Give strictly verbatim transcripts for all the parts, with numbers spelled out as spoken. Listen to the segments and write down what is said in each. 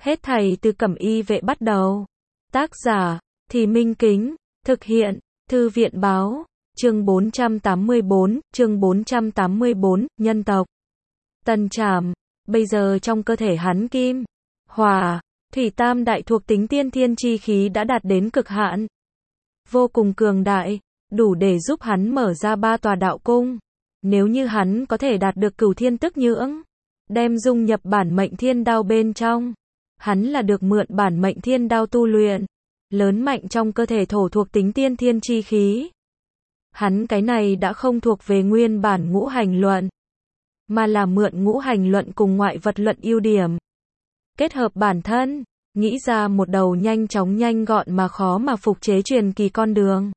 Hết thảy từ Cẩm Y Vệ bắt đầu. Tác giả, Thì Minh Kính, thực hiện, Thư viện Báo, chương bốn trăm tám mươi bốn, chương bốn trăm tám mươi bốn, nhân tộc. Tần Trảm, bây giờ trong cơ thể hắn kim, hỏa, thủy tam đại thuộc tính tiên thiên chi khí đã đạt đến cực hạn. Vô cùng cường đại, đủ để giúp hắn mở ra ba tòa đạo cung. Nếu như hắn có thể đạt được cửu thiên tức nhưỡng, đem dung nhập bản mệnh thiên đao bên trong, hắn là được mượn bản mệnh thiên đao tu luyện, lớn mạnh trong cơ thể thổ thuộc tính tiên thiên chi khí. Hắn cái này đã không thuộc về nguyên bản ngũ hành luận, mà là mượn ngũ hành luận cùng ngoại vật luận ưu điểm, kết hợp bản thân, nghĩ ra một đầu nhanh chóng nhanh gọn mà khó mà phục chế truyền kỳ con đường.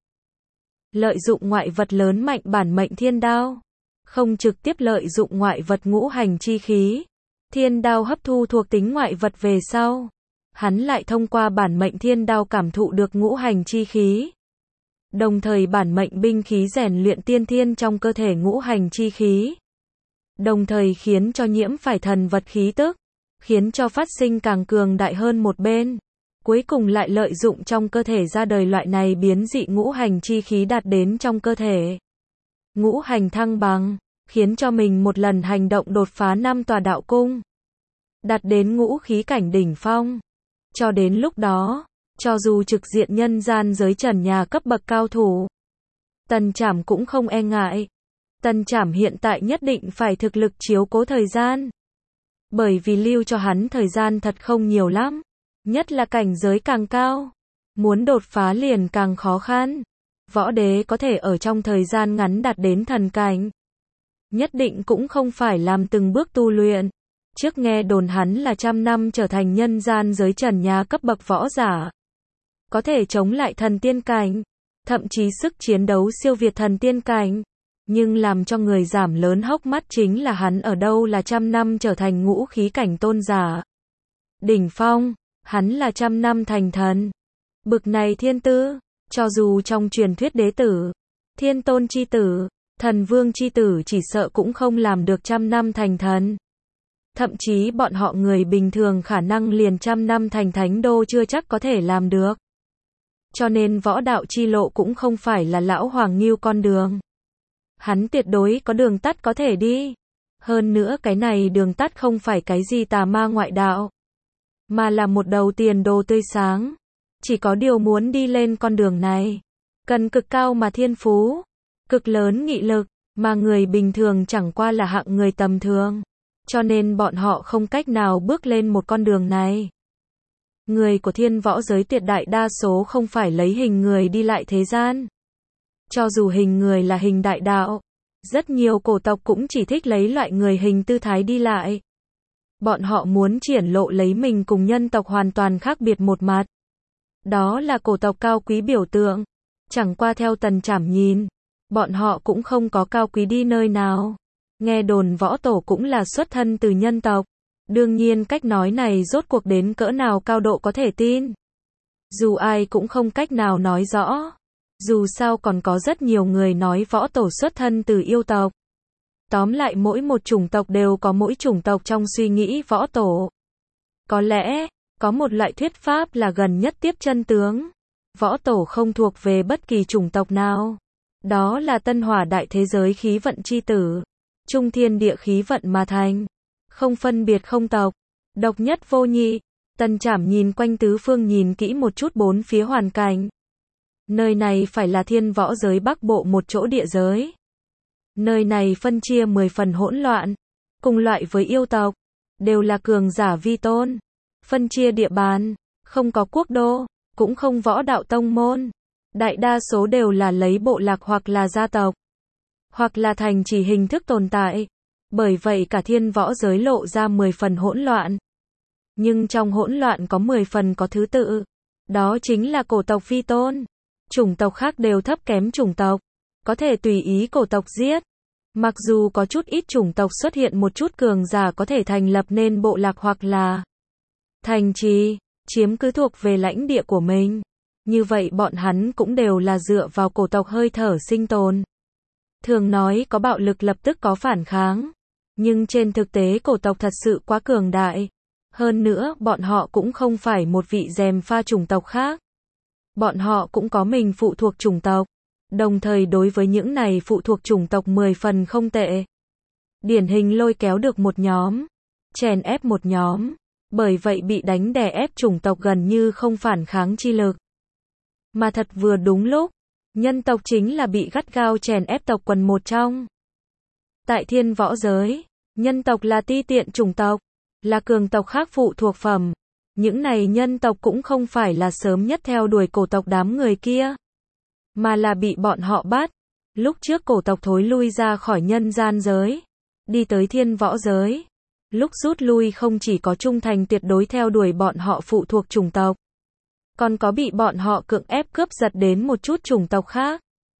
Lợi dụng ngoại vật lớn mạnh bản mệnh thiên đao, không trực tiếp lợi dụng ngoại vật ngũ hành chi khí. Thiên đao hấp thu thuộc tính ngoại vật về sau, hắn lại thông qua bản mệnh thiên đao cảm thụ được ngũ hành chi khí. Đồng thời bản mệnh binh khí rèn luyện tiên thiên trong cơ thể ngũ hành chi khí. Đồng thời khiến cho nhiễm phải thần vật khí tức, khiến cho phát sinh càng cường đại hơn một bên. Cuối cùng lại lợi dụng trong cơ thể ra đời loại này biến dị ngũ hành chi khí đạt đến trong cơ thể. Ngũ hành thăng bằng, khiến cho mình một lần hành động đột phá năm tòa đạo cung, đạt đến ngũ khí cảnh đỉnh phong. Cho đến lúc đó, cho dù trực diện nhân gian giới trần nhà cấp bậc cao thủ, Tần Trảm cũng không e ngại. Tần Trảm hiện tại nhất định phải thực lực chiếu cố thời gian, bởi vì lưu cho hắn thời gian thật không nhiều lắm, nhất là cảnh giới càng cao, muốn đột phá liền càng khó khăn. Võ đế có thể ở trong thời gian ngắn đạt đến thần cảnh, nhất định cũng không phải làm từng bước tu luyện. Trước nghe đồn hắn là trăm năm trở thành nhân gian giới trần nhà cấp bậc võ giả, có thể chống lại thần tiên cảnh, thậm chí sức chiến đấu siêu việt thần tiên cảnh. Nhưng làm cho người giảm lớn hốc mắt chính là hắn ở đâu là trăm năm trở thành ngũ khí cảnh tôn giả đỉnh phong, hắn là trăm năm thành thần. Bực này thiên tư, cho dù trong truyền thuyết đế tử, thiên tôn chi tử, thần vương chi tử chỉ sợ cũng không làm được trăm năm thành thần. Thậm chí bọn họ người bình thường khả năng liền trăm năm thành thánh đô chưa chắc có thể làm được. Cho nên võ đạo chi lộ cũng không phải là lão Hoàng Ngưu con đường. Hắn tuyệt đối có đường tắt có thể đi. Hơn nữa cái này đường tắt không phải cái gì tà ma ngoại đạo, mà là một đầu tiền đồ tươi sáng. Chỉ có điều muốn đi lên con đường này, cần cực cao mà thiên phú, cực lớn nghị lực, mà người bình thường chẳng qua là hạng người tầm thường. Cho nên bọn họ không cách nào bước lên một con đường này. Người của thiên võ giới tuyệt đại đa số không phải lấy hình người đi lại thế gian. Cho dù hình người là hình đại đạo, rất nhiều cổ tộc cũng chỉ thích lấy loại người hình tư thái đi lại. Bọn họ muốn triển lộ lấy mình cùng nhân tộc hoàn toàn khác biệt một mặt. Đó là cổ tộc cao quý biểu tượng. Chẳng qua theo Tần Trảm nhìn, bọn họ cũng không có cao quý đi nơi nào. Nghe đồn võ tổ cũng là xuất thân từ nhân tộc. Đương nhiên cách nói này rốt cuộc đến cỡ nào cao độ có thể tin, dù ai cũng không cách nào nói rõ. Dù sao còn có rất nhiều người nói võ tổ xuất thân từ yêu tộc. Tóm lại mỗi một chủng tộc đều có mỗi chủng tộc trong suy nghĩ võ tổ. Có lẽ, có một loại thuyết pháp là gần nhất tiếp chân tướng. Võ tổ không thuộc về bất kỳ chủng tộc nào. Đó là tân hỏa đại thế giới khí vận chi tử. Trung thiên địa khí vận mà thành. Không phân biệt không tộc. Độc nhất vô nhị. Tần Trảm nhìn quanh tứ phương nhìn kỹ một chút bốn phía hoàn cảnh. Nơi này phải là thiên võ giới bắc bộ một chỗ địa giới. Nơi này phân chia mười phần hỗn loạn. Cùng loại với yêu tộc. Đều là cường giả vi tôn. Phân chia địa bàn. Không có quốc đô. Cũng không võ đạo tông môn. Đại đa số đều là lấy bộ lạc hoặc là gia tộc. Hoặc là thành trì hình thức tồn tại. Bởi vậy cả thiên võ giới lộ ra mười phần hỗn loạn. Nhưng trong hỗn loạn có mười phần có thứ tự. Đó chính là cổ tộc vi tôn. Chủng tộc khác đều thấp kém chủng tộc. Có thể tùy ý cổ tộc giết. Mặc dù có chút ít chủng tộc xuất hiện một chút cường giả có thể thành lập nên bộ lạc hoặc là thành trì, chiếm cứ thuộc về lãnh địa của mình. Như vậy bọn hắn cũng đều là dựa vào cổ tộc hơi thở sinh tồn. Thường nói có bạo lực lập tức có phản kháng. Nhưng trên thực tế cổ tộc thật sự quá cường đại. Hơn nữa, bọn họ cũng không phải một vị gièm pha chủng tộc khác. Bọn họ cũng có mình phụ thuộc chủng tộc. Đồng thời đối với những này phụ thuộc chủng tộc mười phần không tệ. Điển hình lôi kéo được một nhóm, chèn ép một nhóm. Bởi vậy bị đánh đè ép chủng tộc gần như không phản kháng chi lực. Mà thật vừa đúng lúc, nhân tộc chính là bị gắt gao chèn ép tộc quần một trong. Tại thiên võ giới, nhân tộc là ti tiện chủng tộc, là cường tộc khác phụ thuộc phẩm. Những này nhân tộc cũng không phải là sớm nhất theo đuổi cổ tộc đám người kia, mà là bị bọn họ bắt. Lúc trước cổ tộc thối lui ra khỏi nhân gian giới, đi tới thiên võ giới. Lúc rút lui không chỉ có trung thành tuyệt đối theo đuổi bọn họ phụ thuộc chủng tộc, còn có bị bọn họ cưỡng ép cướp giật đến một chút chủng tộc khác.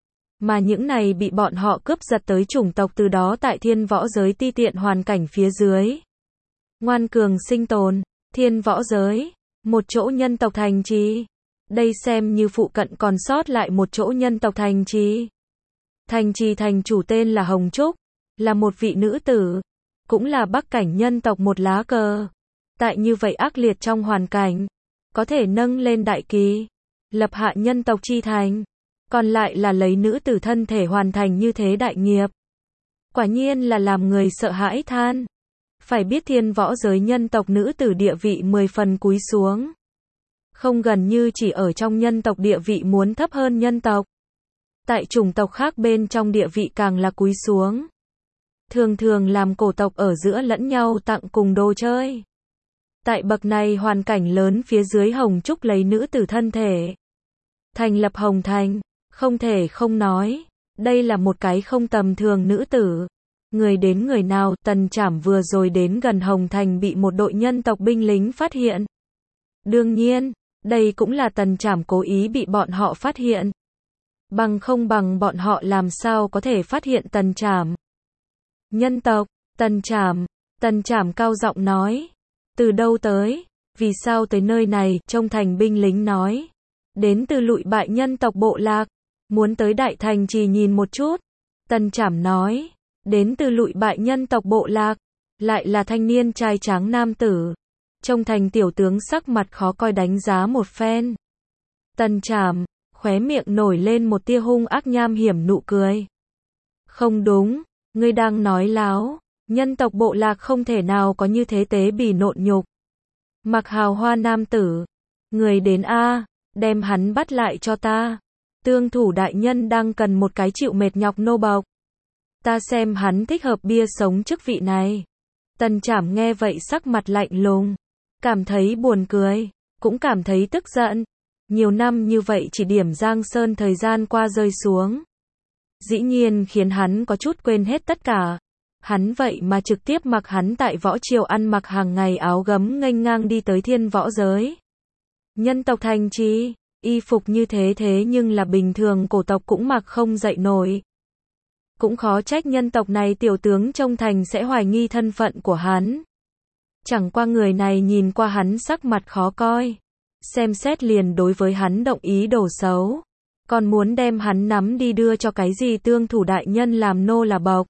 Mà những này bị bọn họ cướp giật tới chủng tộc từ đó tại thiên võ giới ti tiện hoàn cảnh phía dưới. Ngoan cường sinh tồn, thiên võ giới, một chỗ nhân tộc thành trì. Đây xem như phụ cận còn sót lại một chỗ nhân tộc thành trì. Thành trì thành chủ tên là Hồng Trúc, là một vị nữ tử, cũng là bắc cảnh nhân tộc một lá cờ. Tại như vậy ác liệt trong hoàn cảnh, có thể nâng lên đại kỳ, lập hạ nhân tộc chi thành, còn lại là lấy nữ tử thân thể hoàn thành như thế đại nghiệp. Quả nhiên là làm người sợ hãi than. Phải biết thiên võ giới nhân tộc nữ tử địa vị mười phần cúi xuống. Không gần như chỉ ở trong nhân tộc địa vị muốn thấp hơn nhân tộc. Tại chủng tộc khác bên trong địa vị càng là cúi xuống. Thường thường làm cổ tộc ở giữa lẫn nhau tặng cùng đồ chơi. Tại bậc này hoàn cảnh lớn phía dưới Hồng Trúc lấy nữ tử thân thể. Thành lập Hồng Thành, không thể không nói. Đây là một cái không tầm thường nữ tử. Người đến người nào, Tần Trảm vừa rồi đến gần Hồng Thành bị một đội nhân tộc binh lính phát hiện. Đương nhiên, đây cũng là Tần Trảm cố ý bị bọn họ phát hiện. Bằng không bằng bọn họ làm sao có thể phát hiện Tần Trảm. Nhân tộc, Tần Trảm, Tần Trảm cao giọng nói. Từ đâu tới? Vì sao tới nơi này? Trong thành binh lính nói. Đến từ lụi bại nhân tộc bộ lạc. Muốn tới đại thành chỉ nhìn một chút. Tần Trảm nói. Đến từ lụi bại nhân tộc bộ lạc. Lại là thanh niên trai tráng nam tử. Trong thành tiểu tướng sắc mặt khó coi đánh giá một phen. Tần Trảm, khóe miệng nổi lên một tia hung ác nham hiểm nụ cười. Không đúng, ngươi đang nói láo. Nhân tộc bộ lạc không thể nào có như thế tế bỉ nộn nhục. Mặc hào hoa nam tử. Người đến a, đem hắn bắt lại cho ta. Tương thủ đại nhân đang cần một cái chịu mệt nhọc nô bộc. Ta xem hắn thích hợp bia sống chức vị này. Tần Trảm nghe vậy sắc mặt lạnh lùng. Cảm thấy buồn cười. Cũng cảm thấy tức giận. Nhiều năm như vậy chỉ điểm Giang Sơn thời gian qua rơi xuống. Dĩ nhiên khiến hắn có chút quên hết tất cả. Hắn vậy mà trực tiếp mặc hắn tại võ triều ăn mặc hàng ngày áo gấm nghênh ngang đi tới thiên võ giới. Nhân tộc thành trì, y phục như thế thế nhưng là bình thường cổ tộc cũng mặc không dậy nổi. Cũng khó trách nhân tộc này tiểu tướng trong thành sẽ hoài nghi thân phận của hắn. Chẳng qua người này nhìn qua hắn sắc mặt khó coi. Xem xét liền đối với hắn động ý đồ xấu. Còn muốn đem hắn nắm đi đưa cho cái gì tương thủ đại nhân làm nô là bộc.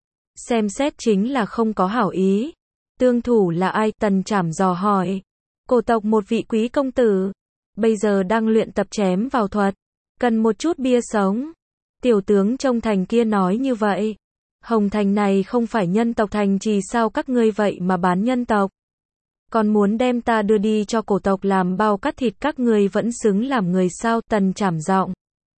Xem xét chính là không có hảo ý. Tương thủ là ai? Tần Trảm dò hỏi. Cổ tộc một vị quý công tử. Bây giờ đang luyện tập chém vào thuật. Cần một chút bia sống. Tiểu tướng trong thành kia nói như vậy. Hồng Thành này không phải nhân tộc thành trì sao các ngươi vậy mà bán nhân tộc. Còn muốn đem ta đưa đi cho cổ tộc làm bao cắt thịt các ngươi vẫn xứng làm người sao? Tần Trảm giọng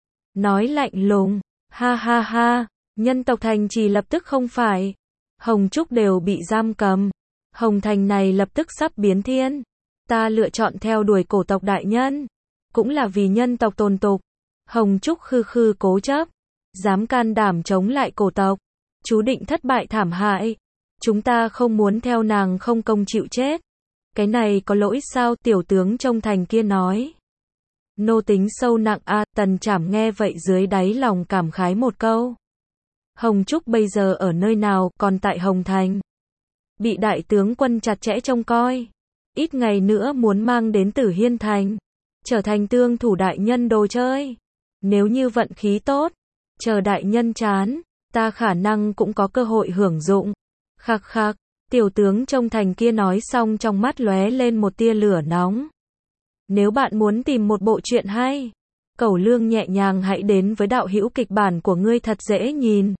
nói lạnh lùng. Ha ha ha. Nhân tộc thành trì lập tức không phải. Hồng Trúc đều bị giam cầm. Hồng Thành này lập tức sắp biến thiên. Ta lựa chọn theo đuổi cổ tộc đại nhân. Cũng là vì nhân tộc tồn tục. Hồng Trúc khư khư cố chấp. Dám can đảm chống lại cổ tộc. Chú định thất bại thảm hại. Chúng ta không muốn theo nàng không công chịu chết. Cái này có lỗi sao? Tiểu tướng trong thành kia nói. Nô tính sâu nặng a. Tần Trảm nghe vậy dưới đáy lòng cảm khái một câu. Hồng Trúc bây giờ ở nơi nào? Còn tại Hồng Thành. Bị đại tướng quân chặt chẽ trông coi. Ít ngày nữa muốn mang đến Tử Hiên Thành. Trở thành tương thủ đại nhân đồ chơi. Nếu như vận khí tốt. Chờ đại nhân chán. Ta khả năng cũng có cơ hội hưởng dụng. Khắc khắc. Tiểu tướng trông thành kia nói xong trong mắt lóe lên một tia lửa nóng. Nếu bạn muốn tìm một bộ truyện hay, Cẩu Lương nhẹ nhàng hãy đến với đạo hữu kịch bản của ngươi thật dễ nhìn.